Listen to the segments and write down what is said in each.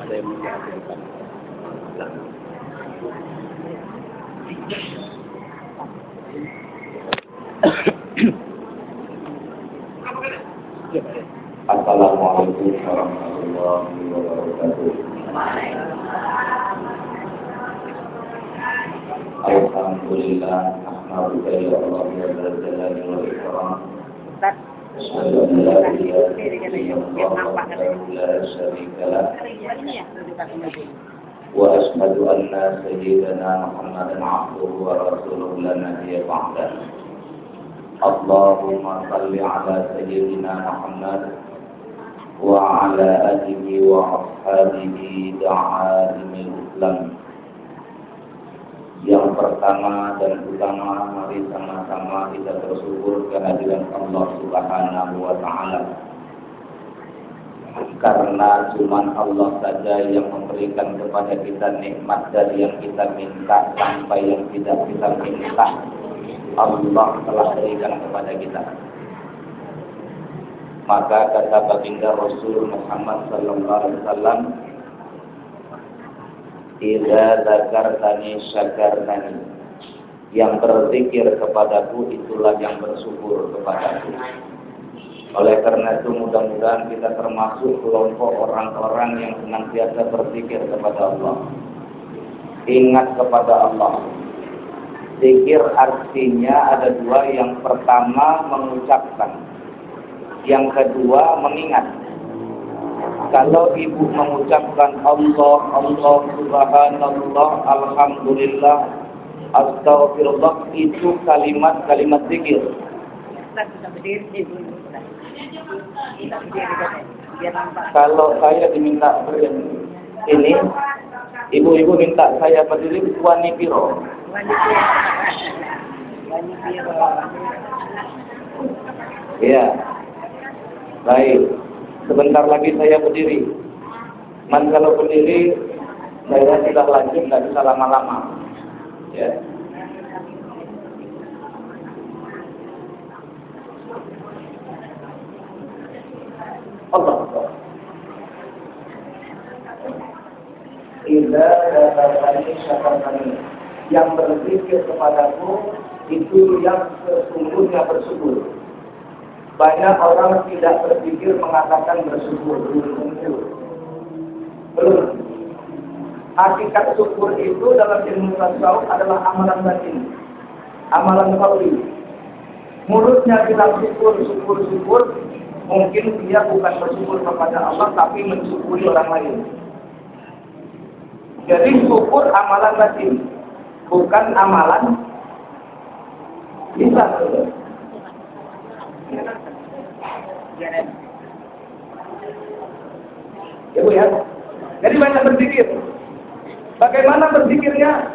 ada yang menyampaikan. Assalamualaikum warahmatullahi wabarakatuh. Alhamdulillah, alhamdulillah, Allah ya jalali wal ikram. Asyhadu an la ilaha illallah wahdahu la syarika lah. Wa asyhadu anna sayyidana Muhammadan abduhu wa rasuluhu la nabiyya ba'dah. Allahumma salli ala sayyidina Muhammad wa ala alihi wa ashabihi da'alimil Islam. Yang pertama dan utama, mari sama-sama kita bersyukur kehadiran Allah Subhanahu wa Ta'ala. Karena cuma Allah saja yang memberikan kepada kita nikmat dari yang kita minta sampai yang tidak kita minta, Allah telah berikan kepada kita. Maka kata baginda Rasul Muhammad sallallahu alaihi wasallam, "Idza dzakartani syakartani." Yang berzikir kepadaku itulah yang bersyukur kepadaku. Oleh karena itu mudah-mudahan kita termasuk kelompok orang-orang yang senantiasa berzikir kepada Allah. Ingat kepada Allah. Zikir artinya ada dua. Yang pertama mengucapkan, yang kedua mengingat. Kalau ibu mengucapkan Allah, Allah, Subhanallah, Alhamdulillah, Astagfirullah, itu kalimat-kalimat zikir. Kalau saya diminta ini, ibu-ibu minta saya berdiri wani piro. Ya, baik. Sebentar lagi saya berdiri. Kalau berdiri, saya sudah lanjut, nggak bisa lama-lama. Ya. Allah. Yang berzikir kepadaku itu yang sesungguhnya bersyukur. Banyak orang tidak berpikir mengatakan bersyukur. Belum. Hakikat syukur itu dalam ilmu tasawuf adalah amalan batin, amalan qalbi. Mulutnya bilang syukur, mungkin dia bukan bersyukur kepada Allah, tapi mensyukuri orang lain. Jadi syukur amalan batin, bukan amalan lisan. Ya Bu ya. Jadi banyak berzikir. Bagaimana berzikirnya?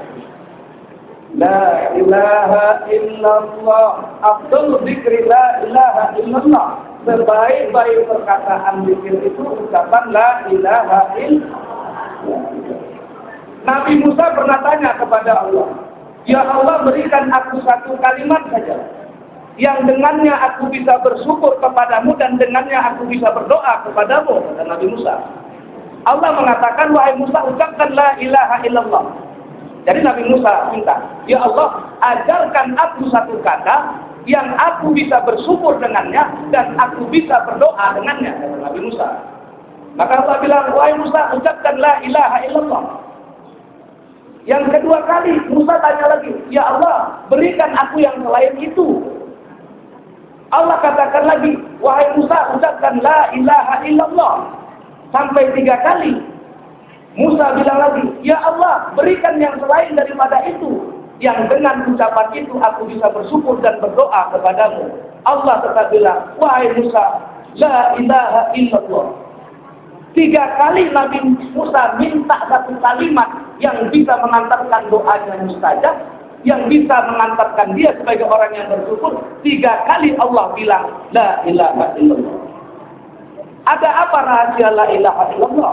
La ilaha illallah. Afdal zikri la ilaha illallah. Sebaik-baik perkataan zikir itu ucapan la ilaha illallah. Nabi Musa pernah tanya kepada Allah, "Ya Allah, berikan aku satu kalimat saja yang dengannya aku bisa bersyukur kepadamu dan dengannya aku bisa berdoa kepadamu," kata Nabi Musa. Allah mengatakan, "Wahai Musa, ucapkan la ilaha illallah." Jadi Nabi Musa minta, "Ya Allah, ajarkan aku satu kata yang aku bisa bersyukur dengannya dan aku bisa berdoa dengannya," kata Nabi Musa. Maka Allah bilang, "Wahai Musa, ucapkan la ilaha illallah." Yang kedua kali Musa tanya lagi, "Ya Allah, berikan aku yang selain itu." Allah katakan lagi, "Wahai Musa, ucapkan la ilaha illallah." Sampai 3 kali. Musa bilang lagi, "Ya Allah, berikan yang selain daripada itu, yang dengan ucapan itu aku bisa bersyukur dan berdoa kepadamu." Allah tetap bilang, "Wahai Musa, la ilaha illallah." 3 kali Nabi Musa minta satu kalimat yang bisa mengantarkan doanya mustajab, yang bisa mengantarkan dia sebagai orang yang bersyukur. 3 kali Allah bilang la ilaha illallah. Ada apa rahasia la ilaha illallah?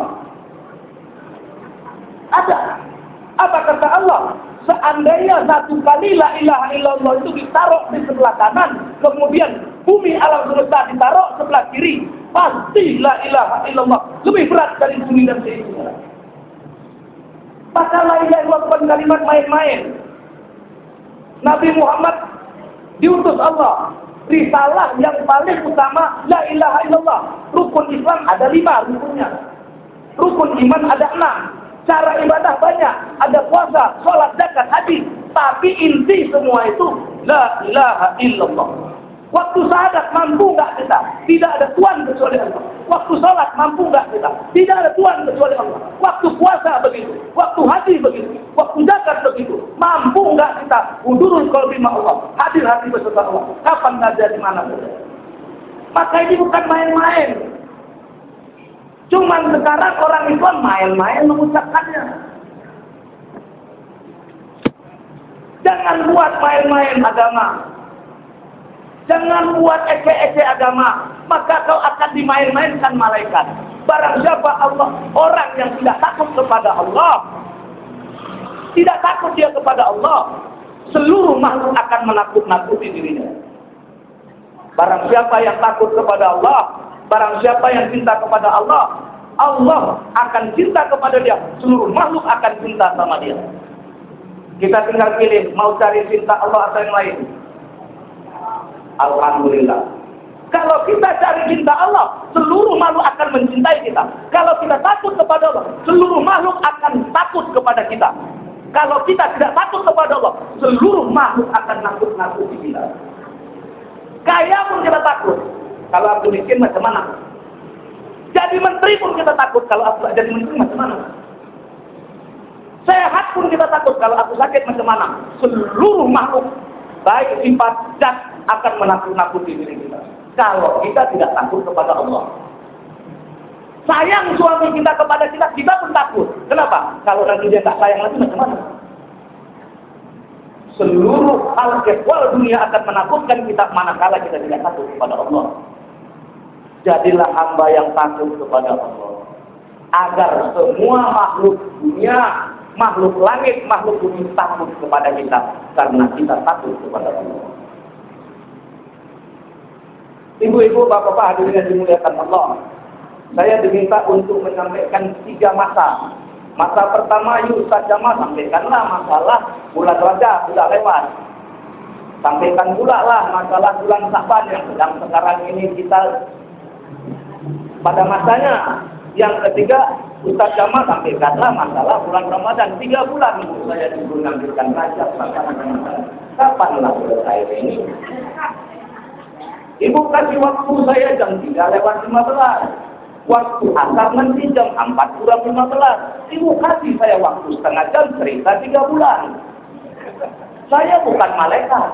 Ada. Apa kata Allah? Seandainya satu kali la ilaha illallah itu ditaruh di sebelah kanan, kemudian bumi alam semesta ditaruh sebelah kiri, pasti la ilaha illallah lebih berat dari bumi dan seisinya. Maka la ilaha illallah bukan kalimat main-main. Nabi Muhammad diutus Allah. Risalah yang paling utama la ilaha illallah. Rukun Islam ada 5 rukunnya. Rukun iman ada 6. Cara ibadah banyak. Ada puasa, sholat, zakat, haji. Tapi inti semua itu la ilaha illallah. Waktu syahadat mampu nggak kita? Tidak ada Tuhan kecuali Allah. Waktu sholat mampu nggak kita? Tidak ada Tuhan kecuali Allah. Waktu puasa begitu. Waktu haji begitu. Waktu zakat begitu. Mampu nggak kita? Hudurul qalbi ma Allah. Hadir hati beserta Allah. Kapan saja di mana saja. Maka ini bukan main-main. Cuman sekarang orang Islam main-main mengucapkannya. Jangan buat main-main agama. Jangan buat ece-ece agama. Maka kau akan dimain-mainkan malaikat. Barang siapa Allah, orang yang tidak takut kepada Allah, tidak takut dia kepada Allah, seluruh makhluk akan menakut-nakuti dirinya. Barang siapa yang takut kepada Allah, barang siapa yang cinta kepada Allah, Allah akan cinta kepada dia. Seluruh makhluk akan cinta sama dia. Kita tinggal pilih, mau cari cinta Allah atau yang lain. Alhamdulillah. Kalau kita cari cinta Allah, seluruh makhluk akan mencintai kita. Kalau kita takut kepada Allah, seluruh makhluk akan takut kepada kita. Kalau kita tidak takut kepada Allah, seluruh makhluk akan nakut-nakuti kita. Kaya pun kita takut. Kalau aku miskin macam mana? Jadi menteri pun kita takut. Kalau aku jadi menteri macam mana? Sehat pun kita takut. Kalau aku sakit macam mana? Seluruh makhluk, baik sifat zat, akan menakut-nakuti diri kita. Kalau kita tidak takut kepada Allah. Sayang suami kita kepada kita, kita pun takut. Kenapa? Kalau nanti dia tak sayang lagi macam mana? Seluruh hal kecuali dunia akan menakutkan kita manakala kita tidak takut kepada Allah. Jadilah hamba yang takut kepada Allah. Agar semua makhluk dunia, makhluk langit, makhluk bumi takut kepada kita. Karena kita takut kepada Allah. Ibu-ibu, bapak-bapak hadirin yang dimuliakan Allah. Saya diminta untuk menyampaikan 3 masa. Masa pertama, yuk Ustaz Jamal sampaikanlah masalah bulan Rajab sudah lewat. Sampaikan pula lah masalah bulan Sa'ban yang sedang sekarang ini kita pada masanya. Yang ketiga, Ustaz Jamal sampaikanlah masalah bulan Ramadan. 3 bulan saya disuruh mengampilkan Rajab. Kapanlah selesai ini? Ibu kasih waktu saya jam 3:15. Waktu asar nanti jam 4:15. Ibu kasih saya waktu setengah jam cerita 3 bulan. Saya bukan malaikat.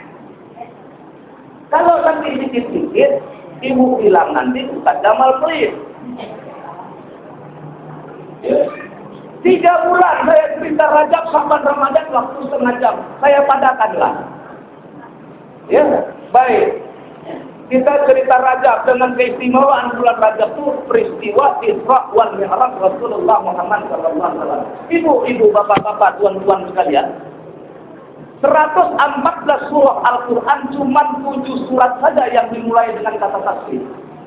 Kalau nanti dikit-dikit, ibu bilang nanti Ustaz Jamal pelit. 3 bulan saya cerita Rajab sampai Ramadan waktu setengah jam. Saya padakanlah. Ya, baik. Kita cerita Rajab dengan keistimewaan bulan Rajab itu peristiwa Isra wal Mi'raj Rasulullah Muhammad SAW. Ibu-ibu, bapak-bapak, tuan-tuan sekalian, 114 surah Al-Quran cuma 7 surat saja yang dimulai dengan kata tasbih.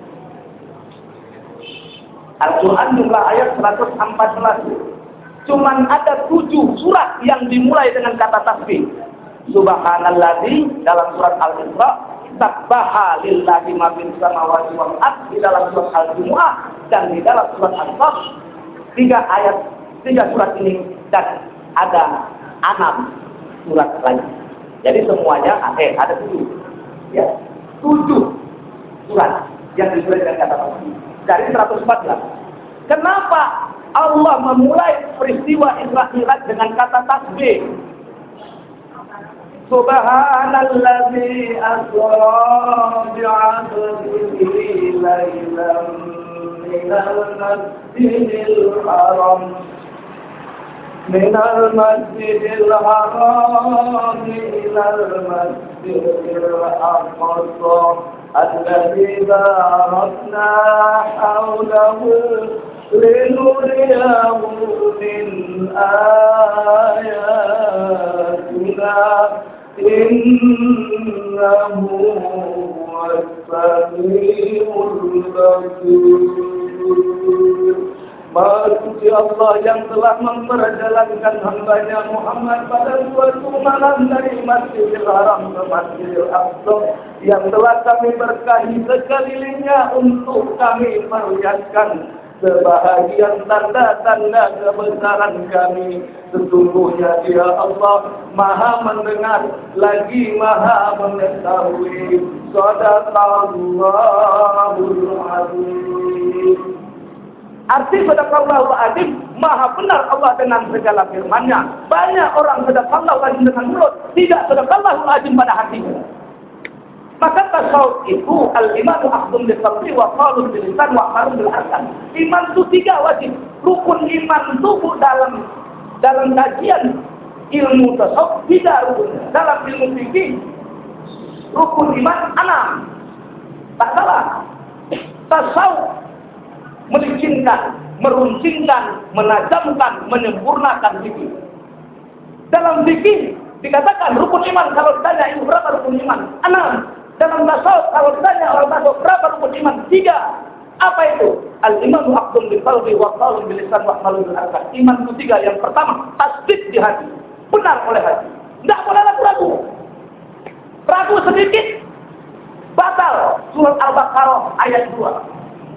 Al-Quran jumlah ayat 114. Cuman ada 7 surat yang dimulai dengan kata tasbih. Subhanalladzi dalam surat Al-Isra, Sabbaha lillahi ma fis samawati wal ardh di dalam surat Al-Jumu'ah, dan di dalam surat Al-Saf. 3 surat ini, dan ada 6 surat lagi. Jadi semuanya ada 7. Ya. 7 surat yang dimulai dengan kata tasbih dari 114. Kenapa Allah memulai peristiwa Isra Mi'raj dengan kata tasbih? Subhanalladzi asra bi'abdihi laylan minal masjidil haram ilal masjidil aqsa alladzi barakna hawlahu linuriyahu min ayatina innahu huwas samiul basir. Maha suci Allah yang telah memperjalankan hamba-Nya Muhammad pada suatu malam dari Masjidil Haram ke Masjidil Aqsa, yang telah kami berkahi sekelilingnya untuk kami melihatkan sebahagian tanda-tanda kebesaran kami. Sesungguhnya Dia Allah Maha mendengar lagi Maha mengetahui. Shadaqallahul Azim. Arti sadaqallahul azim, maha benar Allah dengan segala firman-Nya. Banyak orang sadaqallahul azim dengan mulut, tidak sadaqallahul azim pada hatinya. Maka tasawuf itu al-imanu akhdun bil-qalbi wa qalun bil-lisan wa amalun bil-arkan. Iman itu 3 wajib. Rukun iman itu dalam kajian ilmu tasawuf 3 rukun. Dalam ilmu fikih rukun iman 6. Tak salah. Tasawuf melicinkan, meruncingkan, menajamkan, menyempurnakan fikih. Dalam fikih dikatakan rukun iman, kalau ditanya itu berapa rukun iman? 6. Dalam tasawuf kalau ditanya orang tasawuf berapa rukun iman? 3. Apa itu? Al-imanu aqdun bil qalbi wa qalun bil lisan wa amalun bil arkan. Iman itu 3. Yang pertama, tasdik di hati. Benar oleh hati. Tidak boleh ragu-ragu. Ragu sedikit batal. Surat Al-Baqarah ayat 2.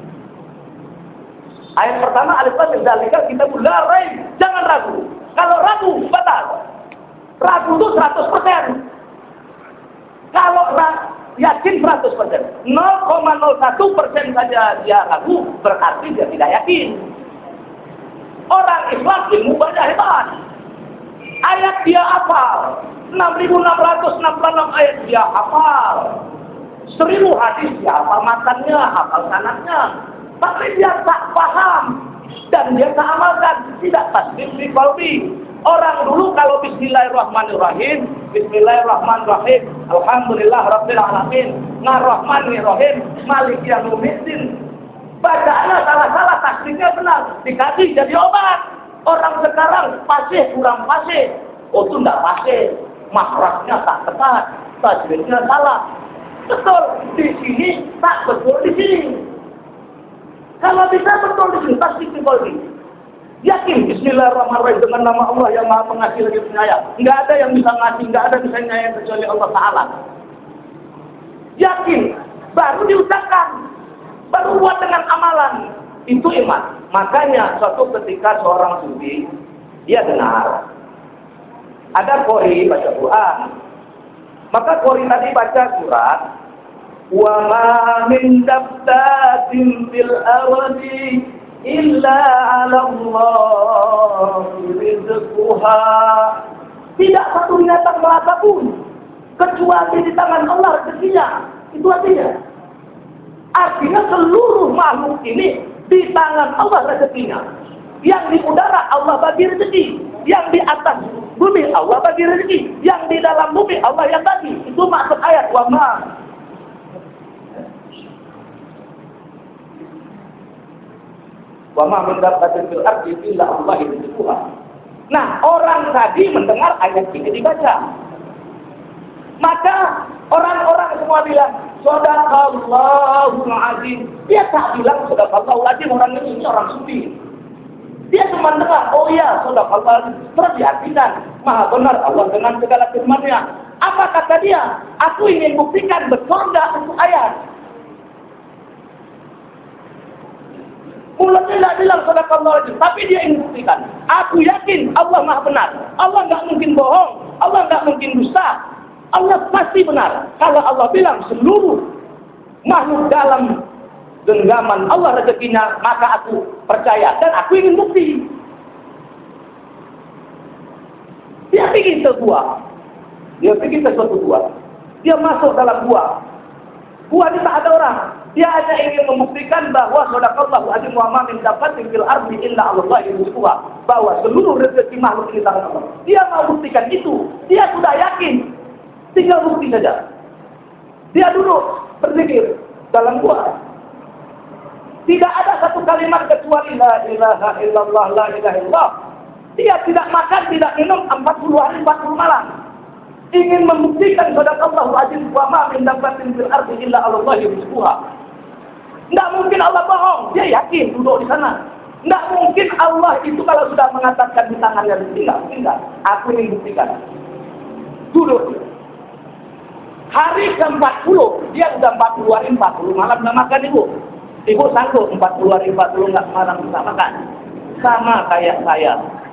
Ayat pertama, alif lam mim dzalika kitabul la raib. Jangan ragu. Kalau ragu, batal. Ragu itu 100%. Kalau yakin 100%. 0,01% saja dia ragu, berarti dia tidak yakin. Orang Islam ilmu banyak hebat. Ayat dia hafal. 6.666 ayat dia hafal. 1.000 hadis dia hafal matannya, hafal sanadnya. Tapi dia tak paham dan dia tak amalkan, tidak tasdik di qalbi. Orang dulu kalau bismillahirrahmanirrahim, bismillahirrahmanirrahim, alhamdulillah rabbil alamin, arrahmanirrahim, malik yaumiddin. Bacaannya salah-salah, tasdiknya benar, dikasih jadi obat. Orang sekarang fasih kurang fasih. Oh itu enggak fasih, makhrajnya tak tepat, tasdiknya salah. Betul di sini, tak betul di sini. Kalau bisa betul di sini, pasti di yakin bismillahirrahmanirrahim dengan nama Allah yang Maha Pengasih lagi Penyayang. Enggak ada yang bisa ngasih, enggak ada yang bisa nyayang kecuali Allah Ta'ala. Yakin, baru diucapkan, baru buat dengan amalan. Itu iman. Makanya suatu ketika seorang sufi, dia dengar ada qori baca Quran. Maka qori tadi baca surat wa ma min dabbatin fil ardi illa 'ala Allahi rizquha. Tidak satu binatang melata pun kecuali di tangan Allah rezekinya. Itu artinya seluruh makhluk ini di tangan Allah rezekinya. Yang di udara Allah bagi rezeki, yang di atas bumi Allah bagi rezeki, yang di dalam bumi Allah yang bagi. Itu maksud ayat wa ma min dabbatin fil ardi illa Allahi rizquha. Nah, orang tadi mendengar ayat ini dibaca. Maka orang-orang semua bilang shadaqallahul azim. Dia tak bilang shadaqallahul azim, orang ini orang sufi. Dia cuma dengar, oh ya, shadaqallahul azim. Terus diartikan, maha benar Allah dengan segala firman-Nya. Apa kata dia? Aku ingin buktikan betul enggak itu ayat. Mulanya tidak bilang shadaqallahul azim, tapi dia ingin buktikan. Aku yakin Allah maha benar. Allah enggak mungkin bohong. Allah enggak mungkin dusta. Allah pasti benar. Kalau Allah bilang seluruh makhluk dalam genggaman Allah rezekinya, maka aku percaya dan aku ingin bukti. Dia pergi ke gua. Dia pergi ke suatu gua. Dia masuk dalam gua. Gua ini tak ada orang. Dia hanya ingin membuktikan bahwa shadaqallahu azim wa ma min dabbatin fil ardi illa Allahi rizquha. Bahwa seluruh rezeki makhluk di tangan Allah. Dia mau buktikan itu. Dia sudah yakin. Tinggal bukti saja. Dia duduk berzikir dalam gua. Tidak ada satu kalimat kecuali la ilaha illallah, la ilaha illallah. Dia tidak makan, tidak minum 40 hari 40 malam. Ingin membuktikan shadaqallahu azim wa ma min dabbatin fil ardi illa Allahi rizquha. Tidak mungkin Allah bohong. Dia yakin duduk di sana. Nggak mungkin Allah itu kalau sudah mengatakan di tangannya rezeki, nggak mungkin nggak. Aku ingin buktikan. Duduk. Hari ke-40, dia udah 40 hari 40 malam nggak makan ibu. Ibu sanggup 40 hari 40 nggak malam nggak makan. Sama kayak saya.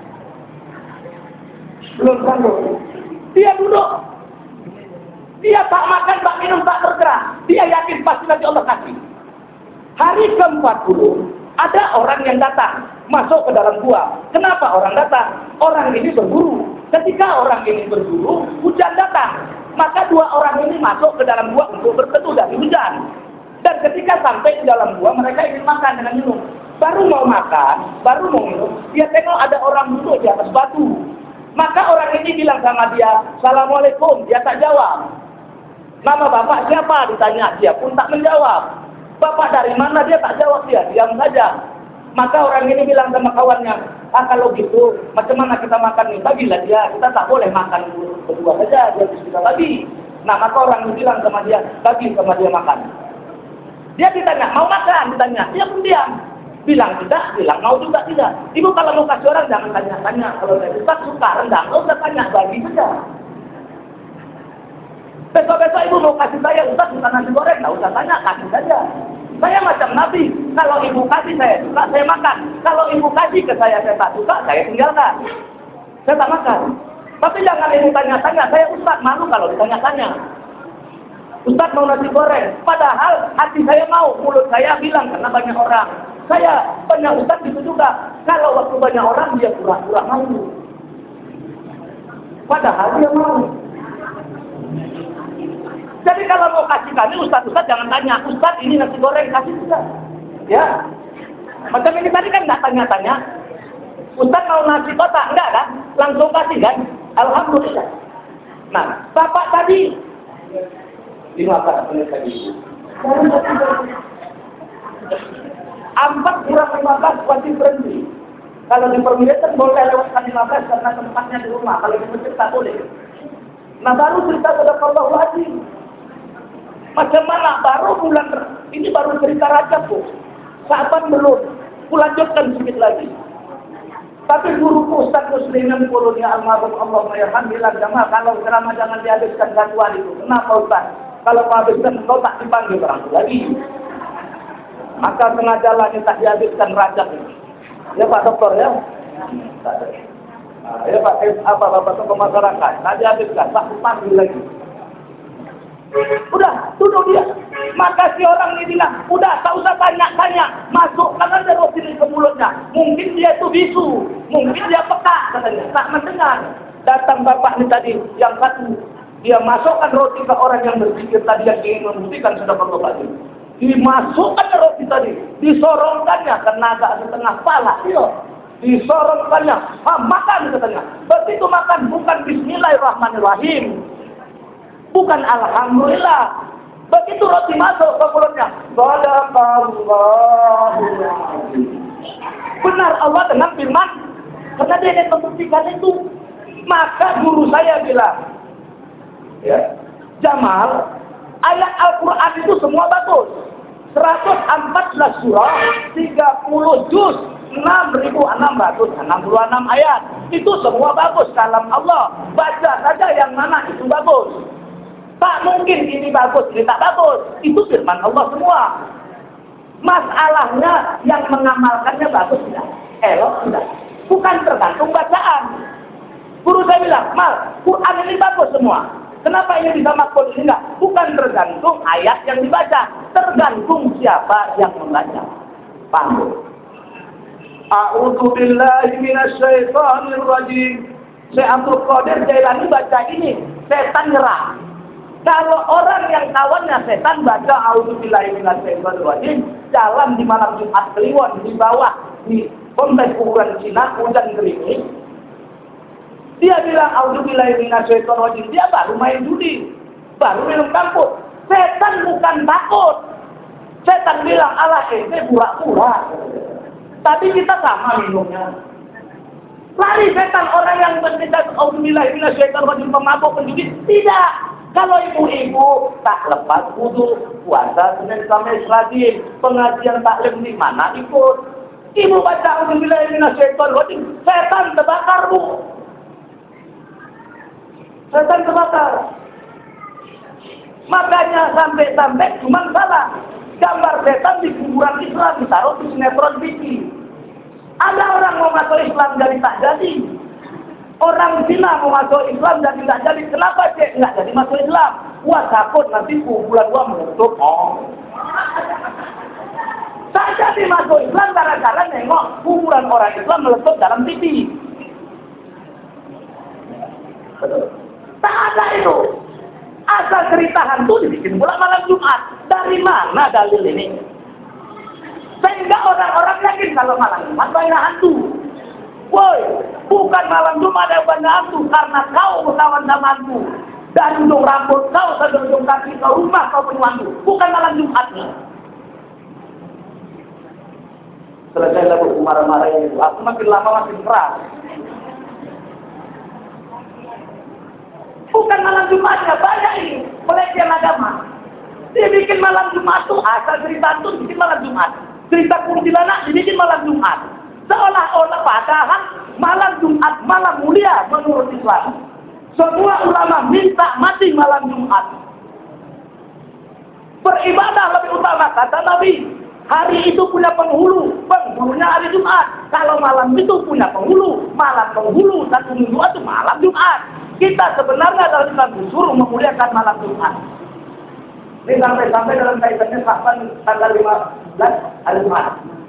Belum sanggup. Dia duduk. Dia tak makan, tak minum, tak bergerak. Dia yakin pasti nanti Allah kasih. Hari ke-40, ada orang yang datang, masuk ke dalam gua. Kenapa orang datang? Orang ini berburu. Ketika orang ini berburu, hujan datang. Maka dua orang ini masuk ke dalam gua untuk berteduh dari hujan. Dan ketika sampai di dalam gua, mereka ingin makan dengan minum. Baru mau makan, baru mau minum, dia tengok ada orang duduk di atas batu. Maka orang ini bilang sama dia, Assalamualaikum. Dia tak jawab. Nama bapak siapa? Ditanya. Dia pun tak menjawab. Bapak dari mana? Dia tak jawab. Dia diam saja. Maka orang ini bilang sama kawannya, kalau gitu, macam mana kita makan nih? Bagilah dia. Kita tak boleh makan berdua saja. Dia harus kita bagi. Nah, maka orang ini bilang sama dia, bagi sama dia makan. Dia ditanya, mau makan? Ditanya. Dia pun diam. Bilang tidak, bilang mau juga tidak. Ibu kalau mau kasih orang jangan tanya-tanya. Kalau saya suka rendang, nggak usah tanya, bagi saja. Besok-besok ibu mau kasih saya, Ustaz bukan nasi goreng, nggak usah tanya, kasih saja. Saya macam Nabi, kalau ibu kasih saya suka, saya makan. Kalau ibu kasih ke saya tak suka, saya tinggalkan. Saya tak makan. Tapi jangan ibu tanya-tanya, saya Ustaz malu kalau ditanya-tanya. Ustaz mau nasi goreng, padahal hati saya mau, mulut saya bilang karena banyak orang. Saya banyak Ustaz gitu juga. Kalau waktu banyak orang dia pura-pura malu. Padahal dia mau. Jadi kalau mau kasih kami Ustaz jangan tanya, Ustaz ini nasi goreng kasih Ustaz. Ya. Macam ini tadi kan nggak tanya-tanya. Ustaz mau nasi kotak enggak kan? Langsung kasih kan? Alhamdulillah. Nah, bapak tadi 15 menit tadi. 4 kurang 15 wajib berhenti. Kalau di permilitan boleh lewatkan 15 karena tempatnya di rumah. Kalau di masjid tak boleh. Nah baru cerita sedekah wajib. Macam mana? Baru bulan ini baru cerita Rajab bu. Sahabat belum. Kulanjutkan sedikit lagi. Tapi guruku Ustaz Muslimin Pulunia Almarhum Allah Mayarhan bilang jamaah kalau ceramah jangan dihabiskan satuan itu. Kenapa Ustaz? Kalau mau habiskan engkau tak dipanggil orang lagi. Maka sengaja lagi tak dihabiskan Rajab ini. Ya Pak Doktor ya. Ya Pak Bapak Tokoh Masyarakat. Tak dihabiskan, tak dipanggil lagi. Udah, duduk dia. Maka si orang ini bilang, udah tak usah tanya-tanya. Masukkan aja roti ke mulutnya. Mungkin dia itu bisu. Mungkin dia peka katanya. Tak mendengar. Datang bapak ini tadi, yang satu. Dia masukkan roti ke orang yang berpikir tadi yang ingin membuktikan sudah perlu lagi. Dimasukkan roti tadi, disorongkannya karena agak setengah pala, iya. Disorongkannya, makan katanya. Begitu makan bukan Bismillahirrahmanirrahim, bukan Alhamdulillah. Begitu roti masuk ke mulutnya, benar Allah dengan firman, karena dia ingin membuktikan itu. Maka guru saya bilang, ya, Jamal, ayat Al-Quran itu semua bagus. 114 surah, 30 juz, 6.666 ayat. Itu semua bagus kalam Allah. Baca saja yang mana itu bagus. Tak mungkin ini bagus, ini tak bagus. Itu firman Allah semua. Masalahnya yang mengamalkannya bagus tidak? Elok tidak? Bukan tergantung bacaan. Guru saya bilang, Mal, Quran ini bagus semua. Kenapa ini bisa makbul ini enggak? Bukan tergantung ayat yang dibaca, tergantung siapa yang membaca. Paham? A'udzu billahi minasyaitonir rajim. Syekh Abdul Qadir Jailani baca ini, setan nyerah. Kalau orang yang kawannya setan baca a'udzu billahi minasyaitonir rajim, jalan di malam Jumat Kliwon di bawah di kompleks kuburan Cina, hujan gerimis. Dia bilang, A'udzubillahi minasyaitonir rajim. Dia baru main judi. Baru minum kamput. Setan bukan takut. Setan bilang, Allah ini pura-pura. Tapi kita sama minumnya. Lari setan orang yang berkata, A'udzubillahi minasyaitonir rajim, pemabuk, penjudi. Tidak. Kalau ibu-ibu tak lepas wudu, puasa Senin sampai Selasa, pengajian taklim di mana ikut. Ibu baca auzubillahi minasyaitonir rajim, setan terbakar, Bu. Setan terbakar. Makanya sampai-sampai cuma salah. Gambar setan di kuburan Islam ditaruh di sinetron TV. Ada orang mau masuk Islam jadi tak jadi. Orang Cina mau masuk Islam jadi tak jadi. Kenapa cek nggak jadi masuk Islam? Wah takut nanti kuburan gua menutup. Oh. Tak jadi masuk Islam gara-gara nengok kuburan orang Islam meletup dalam TV. Tak ada itu. Asal cerita hantu dibikin pula malam Jumat. Dari mana dalil ini? Sehingga orang-orang yakin kalau malam Jumat banyak hantu. Woi, bukan malam Jumat ada banyak hantu karena kau berkawan sama hantu. Dan ujung rambut kau sampai ujung kaki kau rumah kau punya hantu. Bukan malam Jumatnya. Selesai lalu marah-marah itu. Aku makin lama makin keras. Bukan malam Jumatnya, banyak ini pelecehan agama. Dia bikin malam Jumat tuh asal cerita itu bikin malam Jumat. Cerita kuntilanak dibikin malam Jumat. Seolah-olah padahal malam Jumat malam mulia menurut Islam. Semua ulama minta mati malam Jumat. Beribadah lebih utama kata Nabi. Hari itu punya penghulu, penghulunya hari Jumat. Kalau malam itu punya penghulu, malam penghulu satu minggu itu malam Jumat. Kita sebenarnya dalam Islam disuruh memuliakan malam Jumat. Ini sampai dalam kaitannya Sa'ban tanggal 15 hari Jumat.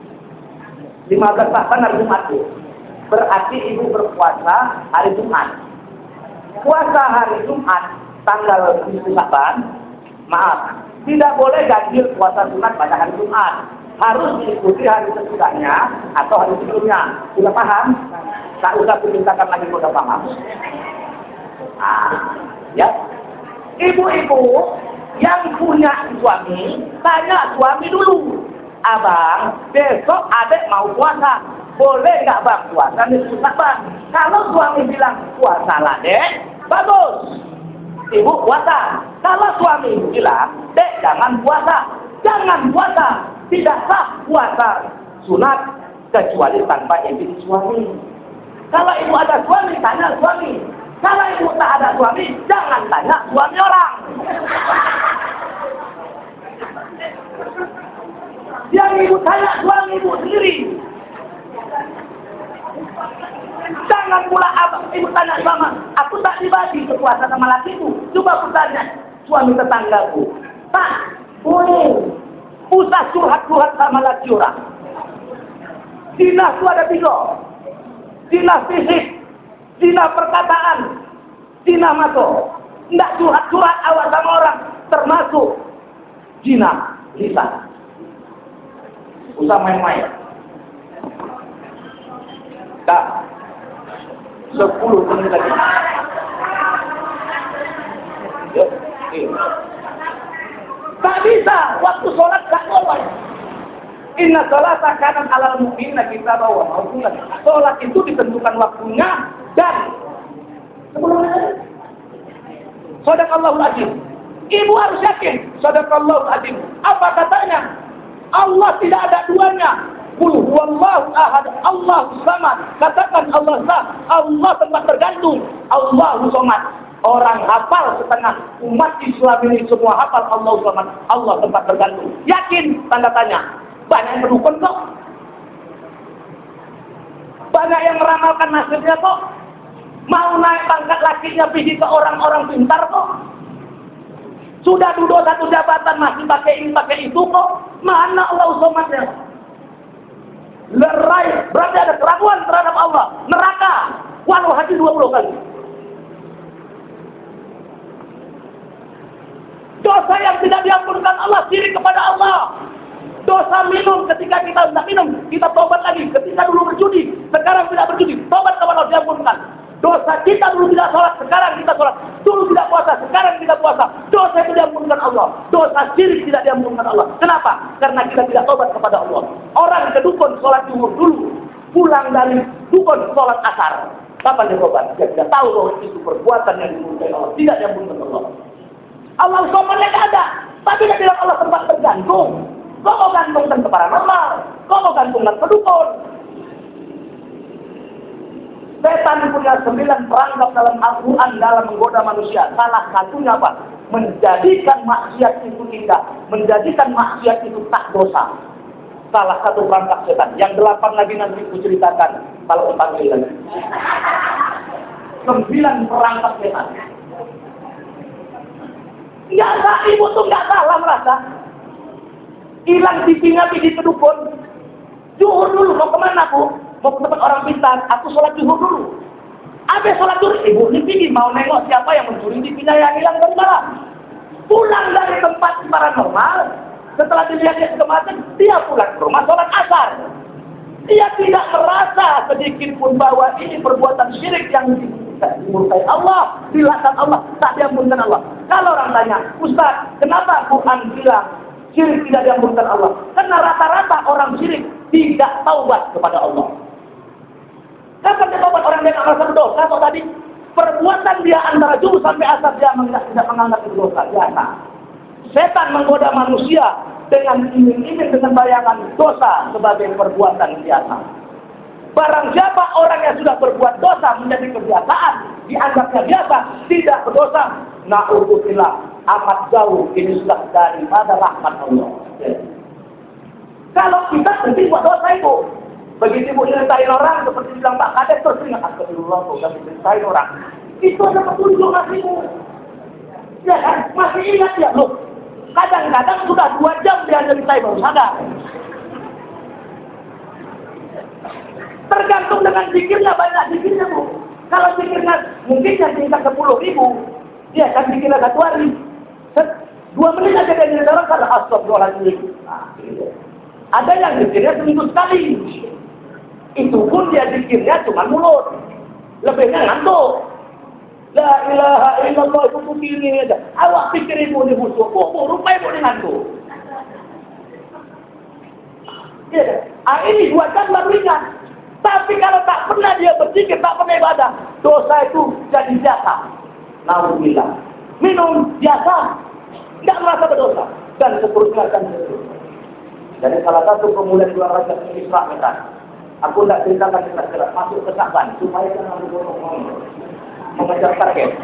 15 Sa'ban hari Jumat itu. Berarti ibu berpuasa hari Jumat. Puasa hari Jumat tanggal 7 Sa'ban, maaf, tidak boleh ganjil puasa sunat pada hari Jumat. Harus diikuti hari sesudahnya atau hari sebelumnya. Sudah paham? Tak usah dimintakan lagi sudah paham. Ya, ibu-ibu yang punya suami, tanya suami dulu. Abang, besok adek mau puasa, boleh nggak bang puasa di Sa'ban? Kalau suami bilang puasa lah dek, bagus, ibu puasa. Kalau suami bilang, dek jangan puasa, tidak sah puasa sunat kecuali tanpa izin suami. Kalau ibu ada suami, tanya suami. Kalau ibu tak ada suami, jangan tanya suami orang. Yang ibu tanya suami ibu sendiri. Jangan pula ibu tanya sama, aku tak dibagi berpuasa sama lakiku. Coba aku tanya suami tetanggaku. Tak, boleh. Usah curhat-curhat sama laki orang. Zina itu ada 3. Zina fisik, zina perkataan, zina masuk. Tidak curhat-curhat awal sama orang, termasuk zina lisan. Usah main-main. Dah 10 menit lagi. Yuk, tak bisa waktu sholat tak boleh. Inna sholata kanat alal mu'minina kitaban mawqutan. Sholat itu ditentukan waktunya dan sebelumnya. Shadaqallahul azim. Ibu harus yakin shadaqallahul azim. Apa katanya? Allah tidak ada duanya. Qul huwallahu ahad, Allahu samad. Katakan Allah sah, Allah tempat tergantung, Allahu samad. Orang hafal setengah umat Islam ini semua hafal Allahu samad, Allah tempat tergantung. Yakin? Tanda tanya. Banyak yang berdukun kok. Banyak yang meramalkan nasibnya kok. Mau naik pangkat lakinya pergi ke orang-orang pintar kok. Sudah duduk satu jabatan masih pakai ini pakai itu kok. Mana Allah somatnya? Lerai, berarti ada keraguan terhadap Allah. Neraka, walau haji 20 kali. Dosa yang tidak diampunkan Allah, syirik kepada Allah. Dosa minum ketika kita tidak minum, kita tobat lagi. Ketika dulu berjudi, sekarang tidak berjudi, tobat kepada Allah diampunkan. Dosa kita dulu tidak sholat, sekarang kita sholat. Dulu tidak puasa, sekarang kita puasa. Dosa itu diampunkan Allah. Dosa syirik tidak diampunkan Allah. Kenapa? Karena kita tidak tobat kepada Allah. Orang ke dukun sholat zuhur dulu, pulang dari dukun sholat asar. Kapan dia tobat? Dia tidak tahu bahwa itu perbuatan yang dimurkai Allah. Tidak diampunkan Allah. Allah somannya tidak ada. Tapi dia bilang Allah tempat tergantung. Kok mau gantungkan ke paranormal? Kok Kok gantungan ke dukun? Setan punya 9 perangkap dalam Al-Quran dalam menggoda manusia. Salah satunya apa? Menjadikan maksiat itu indah. Menjadikan maksiat itu tak dosa. Salah satu perangkap setan. Yang 8 lagi nanti aku ceritakan kalau dipanggil lagi. 9 perangkap setan. Nggak, ibu tuh nggak salah merasa. Hilang TV-nya pergi ke dukun. Zuhur dulu, mau kemana Bu? Mau ke tempat orang pintar, aku sholat zuhur dulu. Habis sholat zuhur, ibu ini pergi mau nengok siapa yang mencuri TV-nya yang hilang dari malam. Pulang dari tempat paranormal, setelah dilihat kematian, dia pulang ke rumah sholat asar. Dia tidak merasa sedikit pun bahwa ini perbuatan syirik yang dimurkai Allah, dilakukan Allah, tak diampunkan Allah. Kalau orang tanya, Ustaz, kenapa Quran bilang syirik tidak diampunkan Allah? Karena rata-rata orang syirik tidak taubat kepada Allah. Kapan dia taubat? Orang yang merasa berdosa atau tadi? Perbuatan dia antara juru sampai asar dia tidak menganggap itu dosa. Biasa. Setan menggoda manusia dengan iming-iming dengan bayangan dosa sebagai perbuatan biasa. Barang siapa orang yang sudah berbuat dosa menjadi kebiasaan, dianggapnya biasa, tidak berdosa, na'udzubillah, amat jauh ini sudah daripada rahmat Allah. Kalau kita berhenti buat dosa itu, begitu ibu ceritain orang, seperti bilang Pak Kades, terus ingat, astagfirullah, udah ceritain orang. Itu ada petunjuk nasimu. Ya kan? Masih ingat ya, loh. Kadang-kadang sudah 2 jam dia ceritain baru sadar. Tergantung dengan zikirnya, banyak zikirnya Bu. Kalau zikirnya mungkin yang tingkat 10.000, dia akan zikirnya 1 hari. 2 menit aja dia nyerita orang, karena astagfirullahaladzim. Nah, gitu. Ada yang zikirnya seminggu sekali. Itu pun dia zikirnya cuma mulut. Lebihnya ngantuk. La ilaha illallah itu begini aja. Awak pikir ibu ini busuk. Rupanya ibu ini ngantuk. Ya, ini 2 jam baru ingat. Tapi kalau tak pernah dia berzikir, tak pernah ibadah, dosa itu jadi biasa. Alhamdulillah. Minum biasa, tidak merasa berdosa. Dan seterusnya dan seterusnya. Jadi salah satu pemuda di luar raja Islam kan. Aku tidak ceritakan kita masuk ke Sa'ban supaya jangan ngomong mengejar target.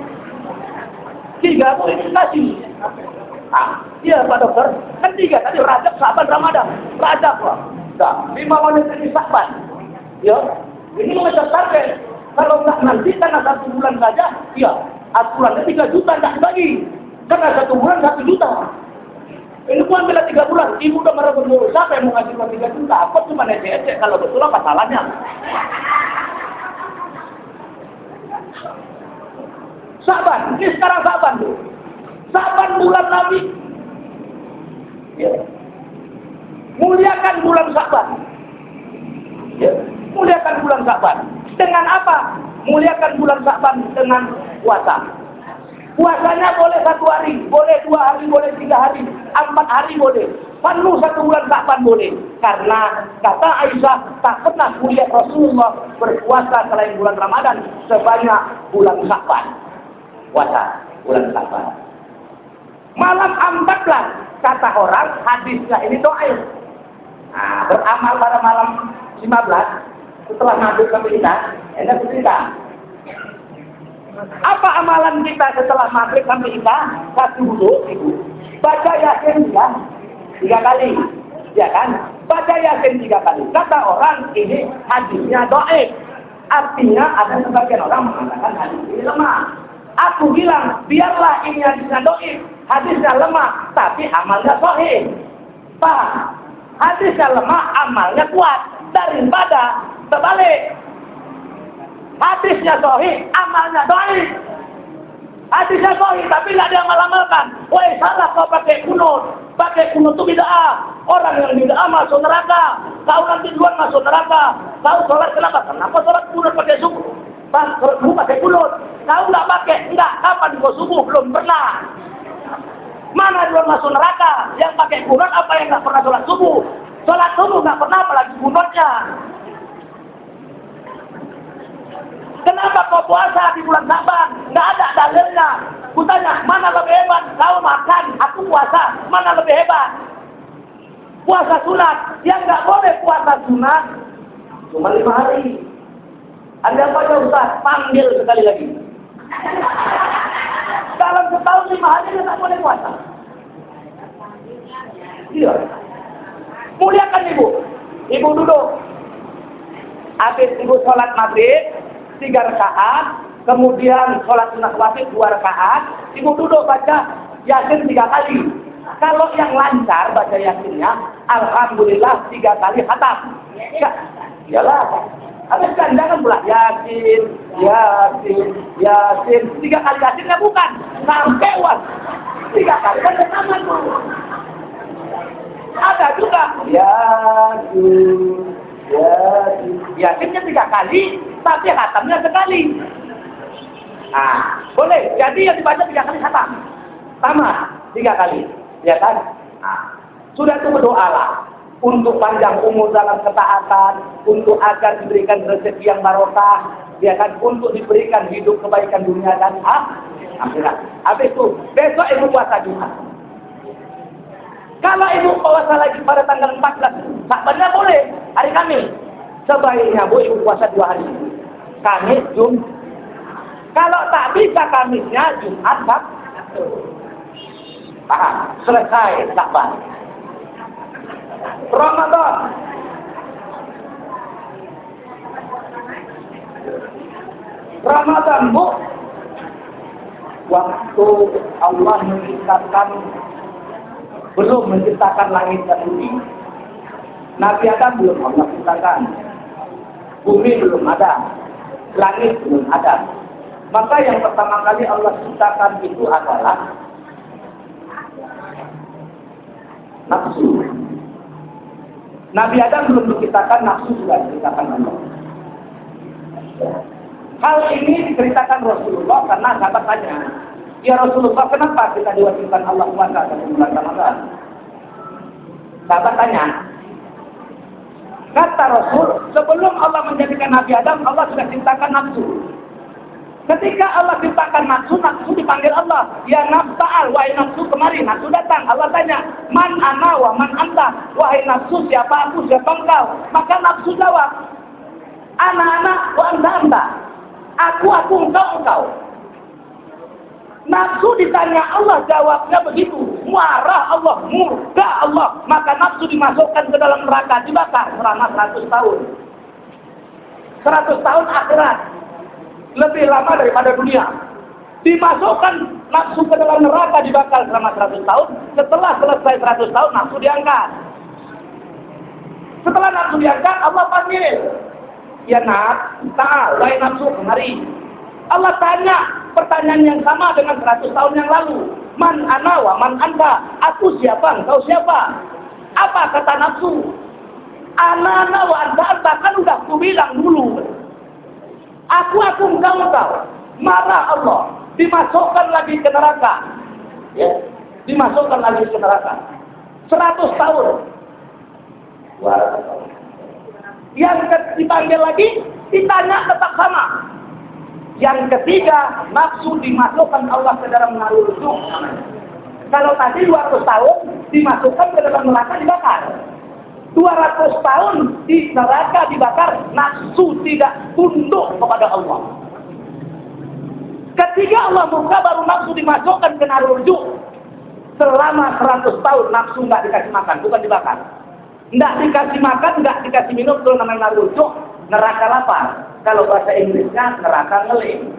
3 boleh dikasih. Iya Pak Dokter, kan 3 tadi Rajab, Sa'ban, Ramadan. Rajab lah. Nah, 5 menit ini Sa'ban. Ya, ini mengejar target. Kalau nggak nanti karena 1 bulan saja, ya, aturannya 3 juta tidak dibagi. Karena 1 bulan 1 juta. Ini pun ambil 3 bulan, ibu udah marah berdua. Siapa yang mau ngasih 3 juta? Aku cuma ecek-ecek kalau betul apa salahnya? Sa'ban, ini sekarang Sa'ban tuh. Sa'ban bulan Nabi. Ya. Muliakan bulan Sa'ban. Ya. Muliakan bulan Sa'ban. Dengan apa? Muliakan bulan Sa'ban dengan puasa. Puasanya boleh 1 hari, boleh 2 hari, boleh 3 hari, 4 hari boleh. Penuh 1 bulan Sa'ban boleh. Karena kata Aisyah, tak pernah mulia Rasulullah berpuasa selain bulan Ramadan sebanyak bulan Sa'ban. Puasa bulan Sa'ban. Malam 14 kata orang hadisnya ini doa. Nah, beramal pada malam 15 setelah maghrib sampai kita, enak cerita. Apa amalan kita setelah maghrib sampai kita? 1 dulu, ibu. Baca Yasin 3 kali, ya kan? Baca Yasin 3 kali. Kata orang ini hadisnya dhaif. Artinya ada sebagian orang mengatakan hadis ini lemah. Aku bilang, biarlah ini hadisnya dhaif, hadisnya lemah, tapi amalnya sahih. Paham? Hadisnya lemah, amalnya kuat. Daripada terbalik. Hadisnya sahih, amalnya dhaif. Hadisnya sahih, tapi tidak dia amal-amalkan. Wah, salah kau pakai kunut. Pakai kunut itu bid'ah. Orang yang bid'ah masuk neraka. Kau nanti duluan masuk neraka. Kau sholat kenapa? Kenapa sholat kunut pakai subuh? Sholat pakai kunut. Kau nggak pakai? Enggak. Kapan kau subuh? Belum pernah. Mana duluan masuk neraka? Yang pakai kunut apa yang nggak pernah sholat subuh? Sholat subuh nggak pernah, apalagi kunutnya. Kenapa kau puasa di bulan Sa'ban? Nggak ada dalilnya. Kutanya, mana lebih hebat? Kau makan, aku puasa. Mana lebih hebat? Puasa sunat, yang nggak boleh puasa sunat cuma 5 hari. Anda apa Ustaz? Panggil sekali lagi. Dalam setahun 5 hari dia nggak boleh puasa. Iya. Muliakan ibu. Ibu duduk. Habis ibu sholat maghrib 3 rakaat, kemudian sholat sunat wajib 2 rakaat, ibu duduk baca Yasin 3 kali. Kalau yang lancar baca Yasinnya, alhamdulillah 3 kali khatam. Ya, iyalah. Habiskan jangan pula Yasin, Yasin, Yasin. 3 kali Yasinnya bukan sampai was. 3 kali kan tamat. Ada juga Yasin, Yasin. Yasinnya 3 kali, tapi khatamnya sekali. Nah, boleh. Jadi yang dibaca 3 kali khatam. Tamat 3 kali. Ya kan? Nah, sudah itu berdoalah untuk panjang umur dalam ketaatan, untuk agar diberikan rezeki yang barokah, ya kan? Untuk diberikan hidup kebaikan dunia dan akhirat. Habis itu besok ibu puasa Jumat. Kalau ibu puasa lagi pada tanggal 14, Sabannya boleh hari Kamis. Sebaiknya ibu puasa 2 hari. Kamis, Jumat. Kalau tak bisa Kamisnya Jumat, Sabtu. Paham? Selesai Saban. Ramadan. Ramadan, Bu. Waktu Allah belum menciptakan langit dan bumi. Nabi Adam belum Allah ciptakan. Bumi belum ada. Langit belum ada. Maka yang pertama kali Allah ciptakan itu adalah nafsu. Nabi Adam belum diciptakan, nafsu sudah diciptakan Allah. Hal ini diceritakan Rasulullah karena sahabat tanya, ya Rasulullah, kenapa kita diwajibkan Allah puasa di bulan Ramadan? Sahabat tanya, kata Rasul, sebelum Allah menjadikan Nabi Adam, Allah sudah ciptakan nafsu. Ketika Allah ciptakan nafsu, nafsu dipanggil Allah. Ya nafsa'al, wahai nafsu kemari. Nafsu datang. Allah tanya, man ana wa man anta. Wahai nafsu, siapa aku, siapa engkau? Maka nafsu jawab, ana wa anta. Aku, engkau. Nafsu ditanya Allah, jawabnya begitu. Marah Allah, murka Allah. Maka nafsu dimasukkan ke dalam neraka, dibakar selama 100 tahun. 100 tahun akhirat. Lebih lama daripada dunia. Dimasukkan nafsu ke dalam neraka, dibakar selama 100 tahun. Setelah selesai 100 tahun, nafsu diangkat. Setelah nafsu diangkat, Allah panggil, ya ta'al, wahai nafsu kemari. Allah tanya pertanyaan yang sama dengan 100 tahun yang lalu. Man ana wa man anta. Aku siapa, engkau siapa? Apa kata nafsu? Ana wa anta, kan udah aku bilang dulu. Aku, engkau. Marah Allah. Dimasukkan lagi ke neraka. Ya. Dimasukkan lagi ke neraka. 100 tahun. 200 tahun. Yang dipanggil lagi, ditanya tetap sama. Yang ketiga, nafsu dimasukkan Allah ke dalam narurjuk. Kalau tadi 200 tahun, dimasukkan ke dalam neraka, dibakar. 200 tahun di neraka dibakar, nafsu tidak tunduk kepada Allah. Ketika Allah murka, baru nafsu dimasukkan ke narurjuk. Selama 100 tahun nafsu nggak dikasih makan, bukan dibakar. Nggak dikasih makan, nggak dikasih minum, itu namanya narurjuk, neraka lapar. Kalau bahasa Inggrisnya neraka ngeling.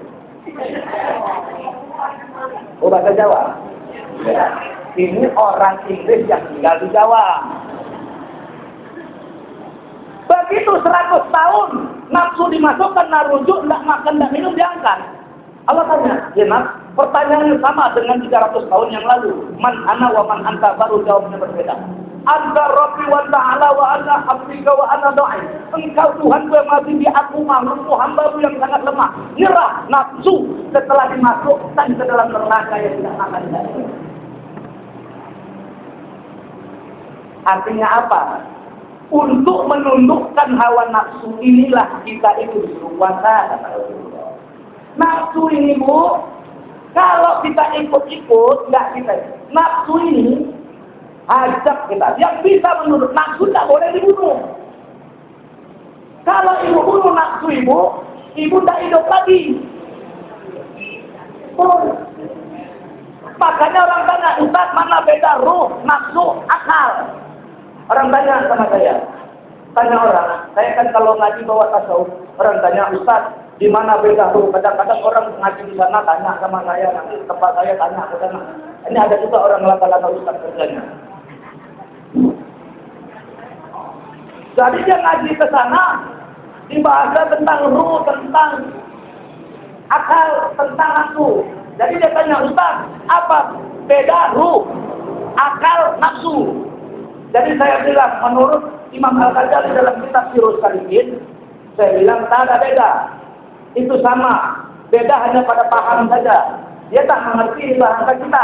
Oh, bahasa Jawa. Ya. Ini orang Inggris yang tinggal di Jawa. Begitu 100 tahun nafsu dimasukkan narujuk, tidak makan, tidak minum, diangkat. Allah tanya, jenak, pertanyaan yang sama dengan 300 tahun yang lalu. Man ana wa man anta, baru jawabnya berbeda. Anta Rabbi wa ta'ala wa ana abdika wa ana do'in. Engkau Tuhan gue, masih di aku makhlukmu, hambamu yang sangat lemah. Nyerah nafsu setelah dimasukkan ke dalam neraka yang tidak akan dari. Artinya apa? Untuk menundukkan hawa nafsu inilah kita itu disuruh puasa. Nafsu ini, Bu, kalau kita ikut-ikut, nggak kita. Nafsu ini Ajak kita. Yang bisa menurut nafsu tidak boleh dibunuh. Kalau ibu bunuh nafsu ibu tidak hidup lagi. Boleh. Makanya orang tanya, Ustaz, mana beda ruh, nafsu, akal? Orang tanya sama saya. Tanya orang, saya kan kalau ngaji bawa tasawuf, orang tanya, Ustaz, di mana beda ruh? Kadang-kadang orang ngaji di sana tanya sama saya, nanti tempat saya tanya ke sana. Ini ada juga orang laka-laka Ustaz kerjanya. Jadi dia ngaji ke sana, dibahas tentang ruh, tentang akal, tentang nafsu. Jadi dia tanya, Ustaz, apa beda ruh, akal, nafsu? Jadi saya bilang, menurut Imam Al-Ghazali dalam kitab Sirrus Salikin, saya bilang, tak ada beda. Itu sama. Beda hanya pada paham saja. Dia tak mengerti bahasa kita.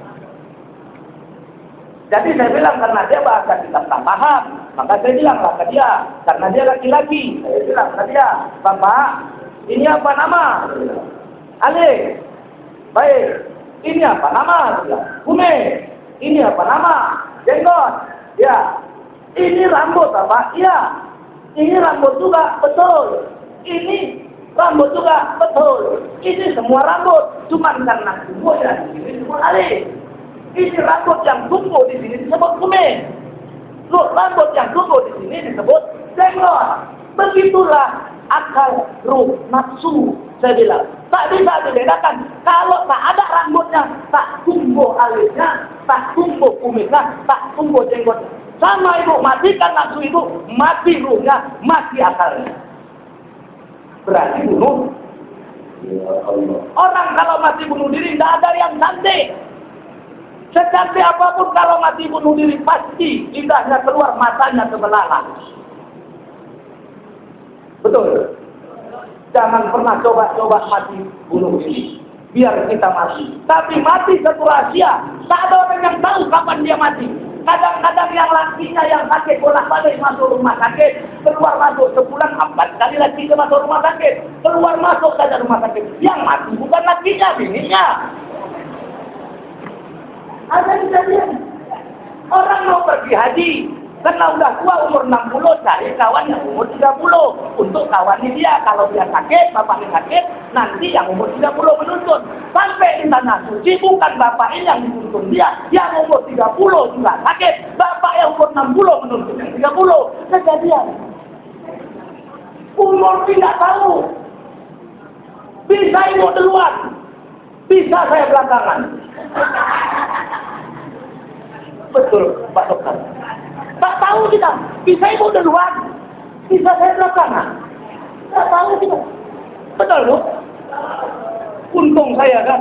Jadi saya bilang, karena dia bahasa kita tak paham, maka saya bilanglah ke dia, karena dia laki-laki. Saya bilang ke dia, Bapak, ini apa nama? Alif. Baik, ini apa nama? Kume. Ini apa nama? Jenggot. Ya. Ini rambut apa? Ya. Ini rambut juga, betul. Ini rambut juga, betul. Ini semua rambut. Cuman karena tumbuhnya di sini disebut alif. Ini rambut yang tumbuh di sini disebut kume. Loh, rambut yang tumbuh di sini disebut jenggot. Begitulah akal, ruh, nafsu. Saya bilang, tak bisa dibedakan. Kalau tak ada rambutnya, tak tumbuh alisnya, tak tumbuh kumisnya, tak tumbuh jenggot. Sama ibu, matikan nafsu ibu, mati ruhnya, mati akalnya. Berarti bunuh. Ya Allah. Orang kalau mati bunuh diri, tidak ada yang cantik. Secantik apapun kalau mati bunuh diri, pasti lidahnya keluar, matanya kebelah. Betul. Jangan pernah coba-coba mati bunuh diri. Biar kita mati. Tapi mati satu rahasia. Tak ada orang yang tahu kapan dia mati. Kadang-kadang yang lakinya yang sakit bolak-balik masuk rumah sakit. Keluar masuk sebulan 4 kali lagi ke masuk rumah sakit. Keluar masuk saja rumah sakit. Yang mati bukan lakinya, bininya. Ada kejadian. Orang mau pergi haji. Karena udah tua umur 60, cari kawan yang umur 30. Untuk kawani dia, kalau dia sakit, bapaknya sakit, nanti yang umur 30 menuntun. Sampai di tanah suci, bukan bapaknya yang dituntun dia, yang umur 30 juga sakit. Bapak yang umur 60 menuntun yang 30. Kejadian. Umur tidak tahu. Bisa ibu duluan. Bisa saya belakangan. Betul, Pak Dokter. Tak tahu kita, bisa ibu duluan, bisa saya belakangan. Tak tahu kita. Betul loh. Untung saya kan.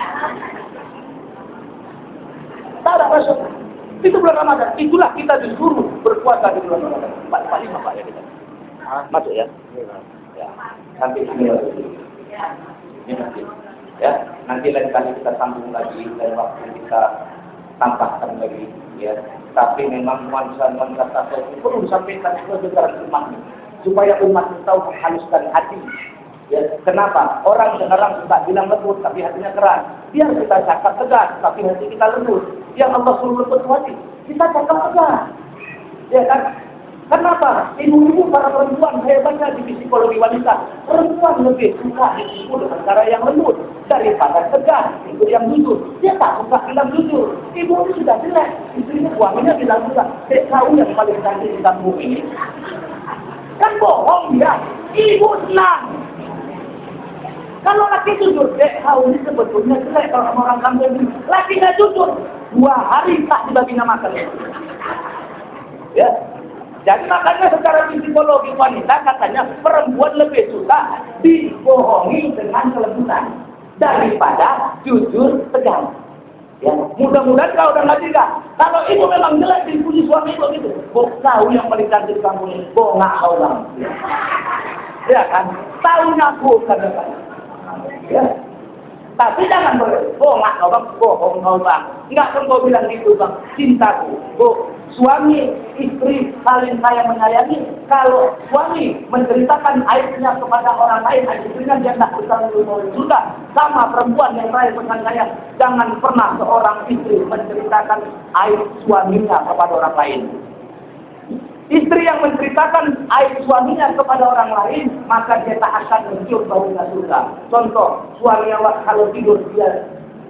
Tak ada masuk. Itu bulan Ramadan. Itulah kita disuruh berpuasa di bulan Ramadan. Pak Lima Pak ya kita. Masuk ya. Ya. Nanti ini nanti. Ya. Nanti lain kali kita sambung lagi dan waktu kita tambahkan lagi. Ya. Tapi memang nuansa-nuansa tasawuf perlu disampaikan kebenaran umat supaya umat tahu menghaluskan hati. Ya, kenapa? Orang sekarang suka bilang lembut tapi hatinya keras. Biar kita cakap tegas tapi hati kita lembut. Yang Allah suruh lembut hati, kita cakap tegas. Ya kan? Kenapa? Ibu-ibu para perempuan, saya baca di psikologi wanita, perempuan lebih suka ditipu dengan cara yang lembut daripada tegas, itu yang jujur. Dia tak suka bilang jujur. Ibu itu sudah jelek, istrinya suaminya bilang juga, kau yang paling cantik di kampung ini. Kan bohong dia. Ibu senang. Kalau laki jujur, kau ini sebetulnya jelek kalau sama orang kampung ini. Lakinya jujur, 2 hari tak dibagi namakan. Ya. Jadi makanya secara psikologi wanita katanya perempuan lebih suka dibohongi dengan kelembutan daripada jujur tegas. Ya, mudah-mudahan kau udah nggak juga. Kalau ibu memang jelek dipuji suami ibu gitu, kau yang paling cantik kamu ini, nggak kau bang. Ya kan, tahu ngaku kadang-kadang. Ya. Tapi jangan nggak kau bang, bohong kau bang. Nggak kan kau bilang gitu bang, cintaku. suami istri saling sayang menyayangi. Kalau suami menceritakan aibnya kepada orang lain, istrinya dia tidak bisa surga. Sama perempuan yang saya pesan sayang, jangan pernah seorang istri menceritakan aib suaminya kepada orang lain. Istri yang menceritakan aib suaminya kepada orang lain, maka dia tak akan mencium baunya surga. Contoh, suami awak kalau tidur dia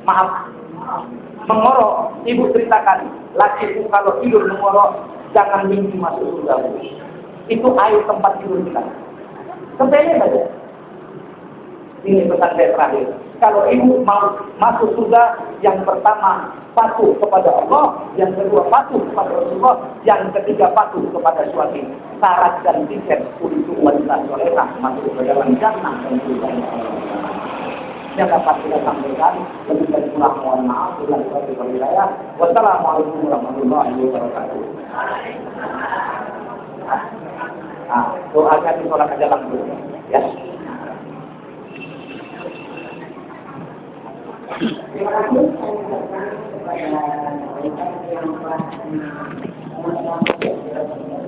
mengorok, ibu ceritakan, lakiku kalau tidur mengorok, jangan mimpi masuk surga. Itu air tempat tidur kita. Sepele saja. Ini pesan saya terakhir. Kalau ibu mau masuk surga, yang pertama patuh kepada Allah, yang kedua patuh kepada Rasulullah, yang ketiga patuh kepada suami. Syarat dan tiket untuk wanita solehah masuk ke dalam jannah dan surga. Yang dapat kita sampaikan, lebih dari kurang mohon maaf, bila kita berwilayah. Wassalamualaikum warahmatullahi wabarakatuh. Doakan di sholat aja langsung. Ya. Terima kasih kepada yang telah